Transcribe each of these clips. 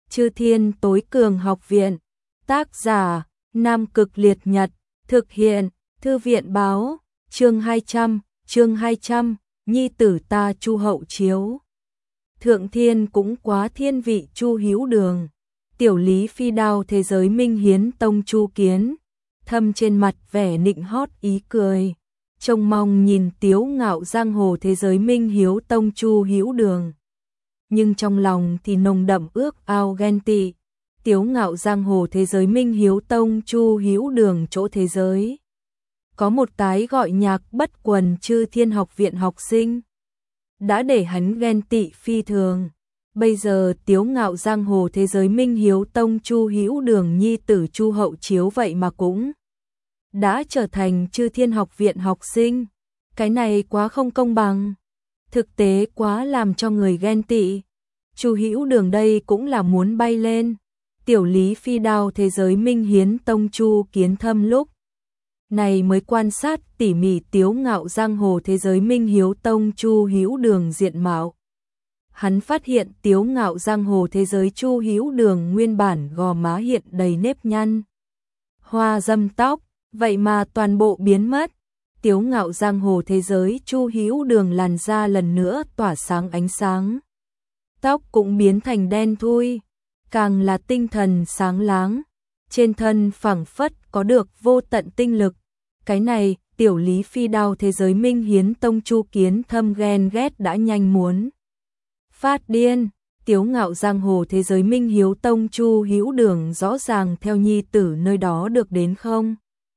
Chư Thiên Tối Cường Học Viện. Tác giả: Nam Cực Liệt Nhật. Thực hiện: Thư viện báo. Chương 200, nhi tử ta Chu hậu chiếu. Thượng thiên cũng quá thiên vị Chu Hữu Đường. Tiểu Lý Phi đao thế giới Minh Hiến Tông Chu Kiến, thâm trên mặt vẻ nịnh hót ý cười, trông mong nhìn tiếu ngạo giang hồ thế giới Minh Hiếu Tông Chu Hữu Đường. Nhưng trong lòng thì nồng đậm ước ao ghen tị, tiếu ngạo giang hồ thế giới Minh Hiếu Tông Chu Hữu Đường chỗ thế giới. Có một cái gọi nhạc bất quần Chư Thiên Học Viện học sinh, đã để hắn ghen tị phi thường. Bây giờ tiếu ngạo giang hồ thế giới Minh Hiếu Tông Chu Hữu Đường nhi tử Chu hậu chiếu vậy mà cũng đã trở thành Chư Thiên Học Viện học sinh. Cái này quá không công bằng, thực tế quá làm cho người ghen tị. Chu Hữu Đường đây cũng là muốn bay lên. Tiểu Lý Phi đao thế giới Minh Hiến Tông Chu Kiến Thâm lúc này mới quan sát tỉ mỉ tiếu ngạo giang hồ thế giới Minh Hiếu Tông Chu Hữu Đường diện mạo. Hắn phát hiện tiếu ngạo giang hồ thế giới Chu Hữu Đường nguyên bản gò má hiện đầy nếp nhăn, hoa râm tóc, vậy mà toàn bộ biến mất. Tiếu ngạo giang hồ thế giới Chu Hữu Đường làn da lần nữa tỏa sáng ánh sáng, tóc cũng biến thành đen thui, càng là tinh thần sáng láng, trên thân phảng phất có được vô tận tinh lực. Cái này, Tiểu Lý Phi đao thế giới Minh Hiến Tông Chu Kiến Thâm ghen ghét đã nhanh muốn phát điên. Tiếu ngạo giang hồ thế giới Minh Hiếu Tông Chu Hữu Đường rõ ràng theo nhi tử nơi đó được đến không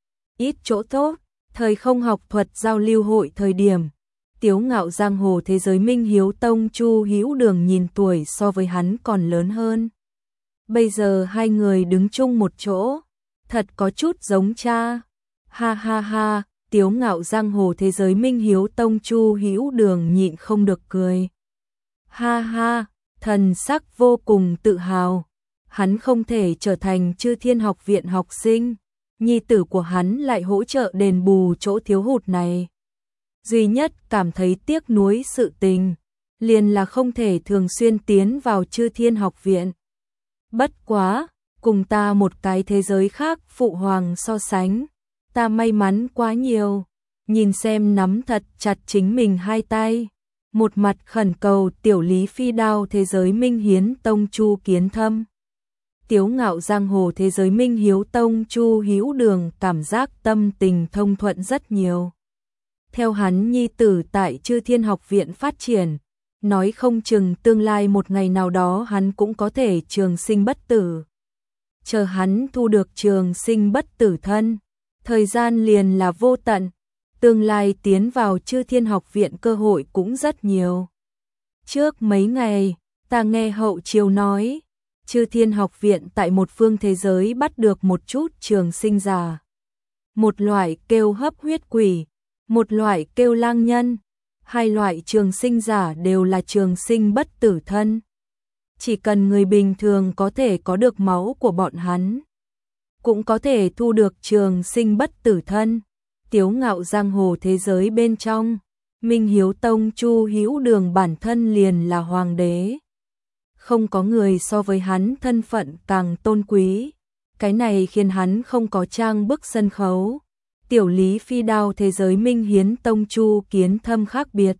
ít chỗ tốt. Thời không học thuật giao lưu hội thời điểm, tiếu ngạo giang hồ thế giới Minh Hiếu Tông Chu Hữu Đường nhìn tuổi so với hắn còn lớn hơn. Bây giờ hai người đứng chung một chỗ, thật có chút giống cha. Ha ha ha, tiếu ngạo giang hồ thế giới Minh Hiếu Tông Chu Hữu Đường nhịn không được cười. Ha ha, thần sắc vô cùng tự hào. Hắn không thể trở thành Chư Thiên Học Viện học sinh, nhi tử của hắn lại hỗ trợ đền bù chỗ thiếu hụt này. Duy nhất cảm thấy tiếc nuối sự tình, liền là không thể thường xuyên tiến vào Chư Thiên Học Viện. Bất quá, cùng ta một cái thế giới khác phụ hoàng so sánh, ta may mắn quá nhiều. Nhìn xem nắm thật chặt chính mình hai tay, một mặt khẩn cầu Tiểu Lý Phi đao thế giới Minh Hiến Tông Chu Kiến Thâm. Tiếu ngạo giang hồ thế giới Minh Hiếu Tông Chu Hữu Đường cảm giác tâm tình thông thuận rất nhiều. Theo hắn nhi tử tại Chư Thiên Học Viện phát triển, nói không chừng tương lai một ngày nào đó hắn cũng có thể trường sinh bất tử. Chờ hắn thu được trường sinh bất tử thân, thời gian liền là vô tận, tương lai tiến vào Chư Thiên Học Viện cơ hội cũng rất nhiều. Trước mấy ngày, ta nghe hậu chiếu nói, Chư Thiên Học Viện tại một phương thế giới bắt được một chút trường sinh giả. Một loại kêu hấp huyết quỷ, một loại kêu lang nhân, hai loại trường sinh giả đều là trường sinh bất tử thân. Chỉ cần người bình thường có thể có được máu của bọn hắn, cũng có thể thu được trường sinh bất tử thân. Tiếu ngạo giang hồ thế giới bên trong, Minh Hiếu Tông Chu Hữu Đường bản thân liền là hoàng đế. Không có người so với hắn thân phận càng tôn quý. Cái này khiến hắn không có trang bức sân khấu. Tiểu Lý Phi đao thế giới Minh Hiến Tông Chu Kiến Thâm khác biệt.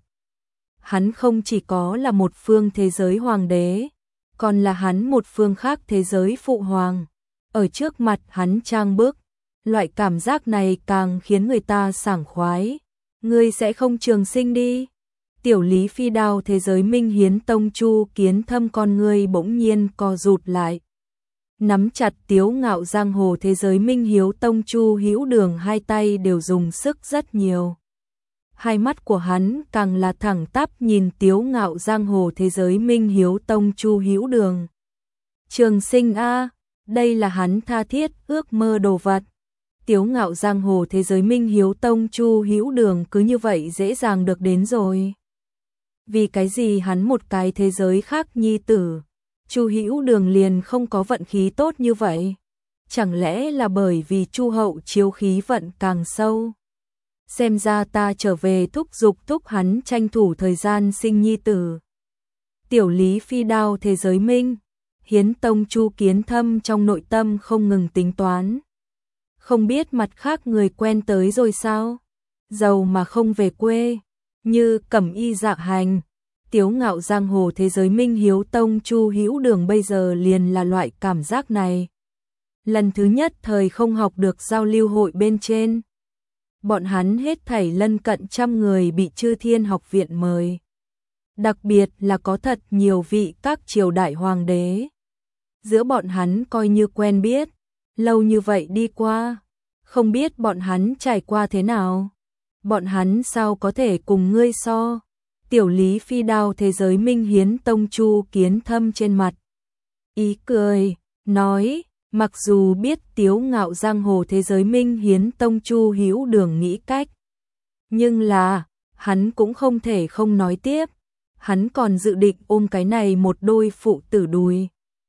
Hắn không chỉ có là một phương thế giới hoàng đế, còn là hắn một phương khác thế giới phụ hoàng. Ở trước mặt hắn trang bức, loại cảm giác này càng khiến người ta sảng khoái. Ngươi sẽ không trường sinh đi. Tiểu Lý Phi đao thế giới Minh Hiến Tông Chu Kiến Thâm con ngươi bỗng nhiên co rụt lại. Nắm chặt tiếu ngạo giang hồ thế giới Minh Hiếu Tông Chu Hữu Đường hai tay đều dùng sức rất nhiều. Hai mắt của hắn càng là thẳng tắp nhìn tiếu ngạo giang hồ thế giới Minh Hiếu Tông Chu Hữu Đường. Trường sinh a, đây là hắn tha thiết ước mơ đồ vật. Tiếu ngạo giang hồ thế giới Minh Hiếu Tông Chu Hữu Đường cứ như vậy dễ dàng được đến rồi. Vì cái gì hắn một cái thế giới khác nhi tử, Chu Hữu Đường liền không có vận khí tốt như vậy? Chẳng lẽ là bởi vì Chu hậu chiếu khí vận càng sâu? Xem ra ta trở về thúc giục thúc hắn tranh thủ thời gian sinh nhi tử. Tiểu Lý Phi đao thế giới Minh Hiến Tông Chu Kiến Thâm trong nội tâm không ngừng tính toán. Không biết mặt khác người quen tới rồi sao? Giàu mà không về quê, như Cẩm Y Dạ Hành, Tiếu Ngạo giang hồ thế giới Minh Hiếu Tông Chu Hữu Đường bây giờ liền là loại cảm giác này. Lần thứ nhất thời không học được giao lưu hội bên trên. Bọn hắn hết thảy lân cận trăm người bị Chư Thiên Học Viện mời. Đặc biệt là có thật nhiều vị các triều đại hoàng đế. Giữa bọn hắn coi như quen biết, lâu như vậy đi qua, không biết bọn hắn trải qua thế nào. Bọn hắn sao có thể cùng ngươi so? Tiểu Lý Phi Đao thế giới Minh Hiến Tông Chu Kiến Thâm trên mặt ý cười, nói, mặc dù biết Tiếu Ngạo giang hồ thế giới Minh Hiến Tông Chu Hữu Đường nghĩ cách, nhưng là, hắn cũng không thể không nói tiếp. Hắn còn dự định ôm cái này một đôi phụ tử đùi.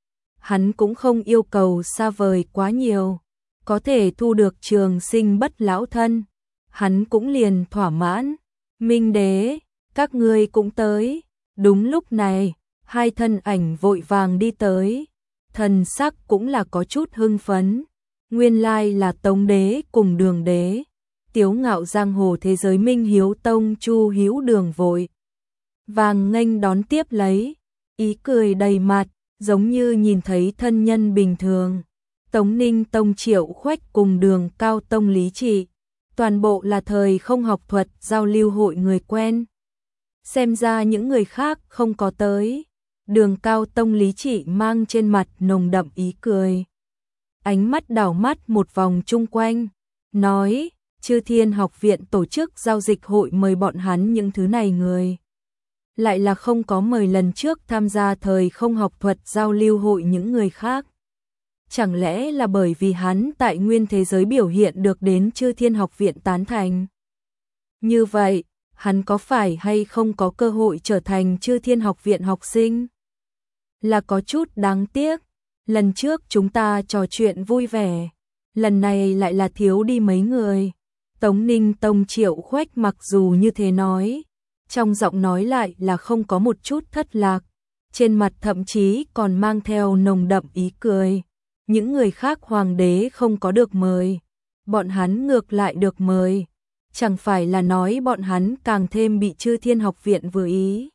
Hắn cũng không yêu cầu xa vời quá nhiều, có thể thu được trường sinh bất lão thân, hắn cũng liền thỏa mãn. Minh đế, các ngươi cũng tới. Đúng lúc này, hai thân ảnh vội vàng đi tới, thần sắc cũng là có chút hưng phấn. Nguyên lai là Tống đế cùng Đường đế. Tiếu Ngạo giang hồ thế giới Minh Hiếu Tông Chu Hữu Đường vội vàng nghênh đón tiếp lấy, ý cười đầy mặt, giống như nhìn thấy thân nhân bình thường. Tống Ninh Tông Triệu Khoách cùng Đường Cao Tông Lý Trị, toàn bộ là thời không học thuật giao lưu hội người quen. Xem ra những người khác không có tới. Đường Cao Tông Lý Trị mang trên mặt nồng đậm ý cười. Ánh mắt đảo mắt một vòng chung quanh, nói, Chư Thiên Học Viện tổ chức giao dịch hội mời bọn hắn những thứ này người. Lại là không có mời lần trước tham gia thời không học thuật giao lưu hội những người khác. Chẳng lẽ là bởi vì hắn tại nguyên thế giới biểu hiện được đến Chư Thiên Học Viện tán thành? Như vậy, hắn có phải hay không có cơ hội trở thành Chư Thiên Học Viện học sinh? Là có chút đáng tiếc. Lần trước chúng ta trò chuyện vui vẻ, lần này lại là thiếu đi mấy người. Tống Ninh Tông Triệu Khoách mặc dù như thế nói, trong giọng nói lại là không có một chút thất lạc, trên mặt thậm chí còn mang theo nồng đậm ý cười. Những người khác hoàng đế không có được mời, bọn hắn ngược lại được mời, chẳng phải là nói bọn hắn càng thêm bị Chư Thiên Học Viện vừa ý.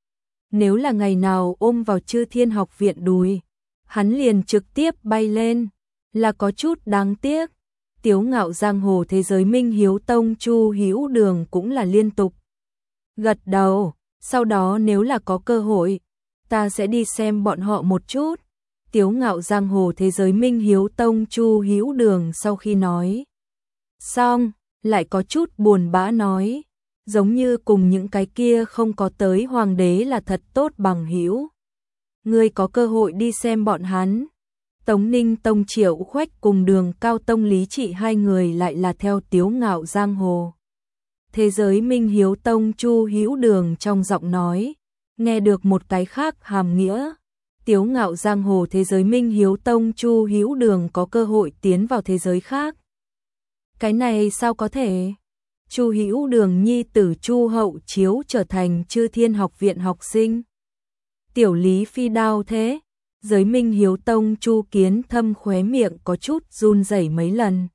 Nếu là ngày nào ôm vào Chư Thiên Học Viện đùi, hắn liền trực tiếp bay lên, là có chút đáng tiếc. Tiếu Ngạo giang hồ thế giới Minh Hiếu Tông Chu Hữu Đường cũng là liên tục gật đầu, sau đó nếu là có cơ hội, ta sẽ đi xem bọn họ một chút. Tiếu Ngạo giang hồ thế giới Minh Hiếu Tông Chu Hữu Đường sau khi nói xong, lại có chút buồn bã nói, giống như cùng những cái kia không có tới hoàng đế là thật tốt bằng hữu. Ngươi có cơ hội đi xem bọn hắn. Tống Ninh Tông Triệu Khoách cùng Đường Cao Tông Lý Trị hai người lại là theo Tiếu Ngạo giang hồ thế giới Minh Hiếu Tông Chu Hữu Đường trong giọng nói, nghe được một cái khác hàm nghĩa. Tiếu Ngạo giang hồ thế giới Minh Hiếu Tông Chu Hữu Đường có cơ hội tiến vào thế giới khác. Cái này sao có thể? Chu Hữu Đường nhi tử Chu Hậu Chiếu trở thành Chư Thiên Học Viện học sinh. Tiểu Lý Phi Đao thế? Giới Minh Hiếu Tông Chu Kiến Thâm khóe miệng có chút run rẩy mấy lần.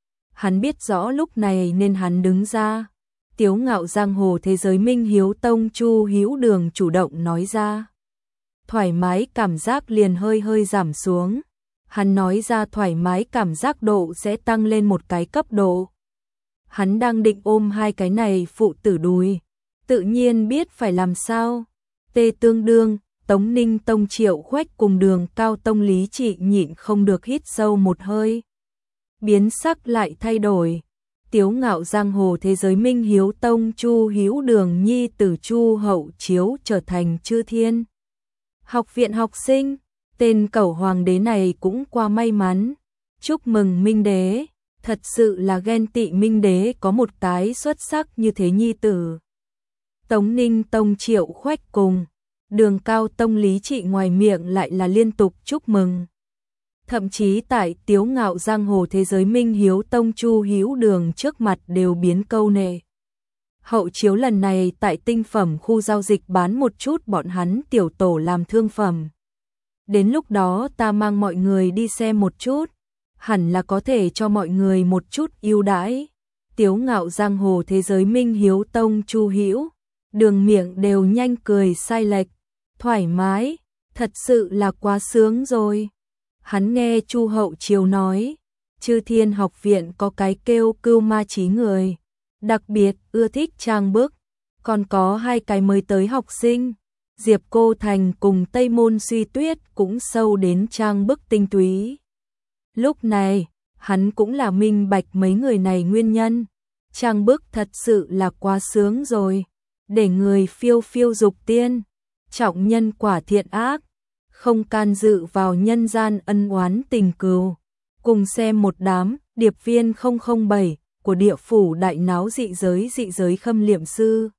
Hắn biết rõ lúc này nên hắn đứng ra. Tiếu Ngạo giang hồ thế giới Minh Hiếu Tông Chu Hữu Đường chủ động nói ra. Thoải mái cảm giác liền hơi hơi giảm xuống. Hắn nói ra thoải mái cảm giác độ sẽ tăng lên một cái cấp độ. Hắn đang định ôm hai cái này phụ tử đùi, tự nhiên biết phải làm sao. Tê tương đương, Tống Ninh Tông Triệu Khoách cùng Đường Cao Tông Lý Trị nhịn không được hít sâu một hơi. Biến sắc lại thay đổi. Tiếu Ngạo giang hồ thế giới Minh Hiếu Tông Chu Hữu Đường nhi tử Chu Hậu Chiếu trở thành Chư Thiên Học Viện học sinh. Tên cẩu hoàng đế này cũng qua may mắn. Chúc mừng Minh đế, thật sự là ghen tị Minh đế có một cái xuất sắc như thế nhi tử. Tống Ninh Tông Triệu Khoách cùng Đường Cao Tông Lý Trị ngoài miệng lại là liên tục chúc mừng. Thậm chí tại Tiếu Ngạo giang hồ thế giới Minh Hiếu Tông Chu Hữu Đường trước mặt đều biến câu nệ. Hậu Chiếu lần này tại tinh phẩm khu giao dịch bán một chút bọn hắn tiểu tổ làm thương phẩm. đến lúc đó ta mang mọi người đi xem một chút, hẳn là có thể cho mọi người một chút ưu đãi. Tiếu ngạo giang hồ thế giới Minh Hiếu Tông Chu Hữu, đường miệng đều nhanh cười sai lệch, thoải mái, thật sự là quá sướng rồi. Hắn nghe Chu Hậu Chiều nói, Chư Thiên học viện có cái kêu Cưu Ma Chí người, đặc biệt ưa thích trang bức, còn có 2 cái mới tới học sinh, Diệp Cô Thành cùng Tây Môn Suy Tuyết cũng sâu đến trang bức tinh túy. Lúc này, hắn cũng là minh bạch mấy người này nguyên nhân, trang bức thật sự là quá sướng rồi, để người phiêu phiêu dục tiên, trọng nhân quả thiện ác, không can dự vào nhân gian ân oán tình cừu. Cùng xem một đám điệp viên 007 của địa phủ đại náo dị giới Khâm Liệm Sư.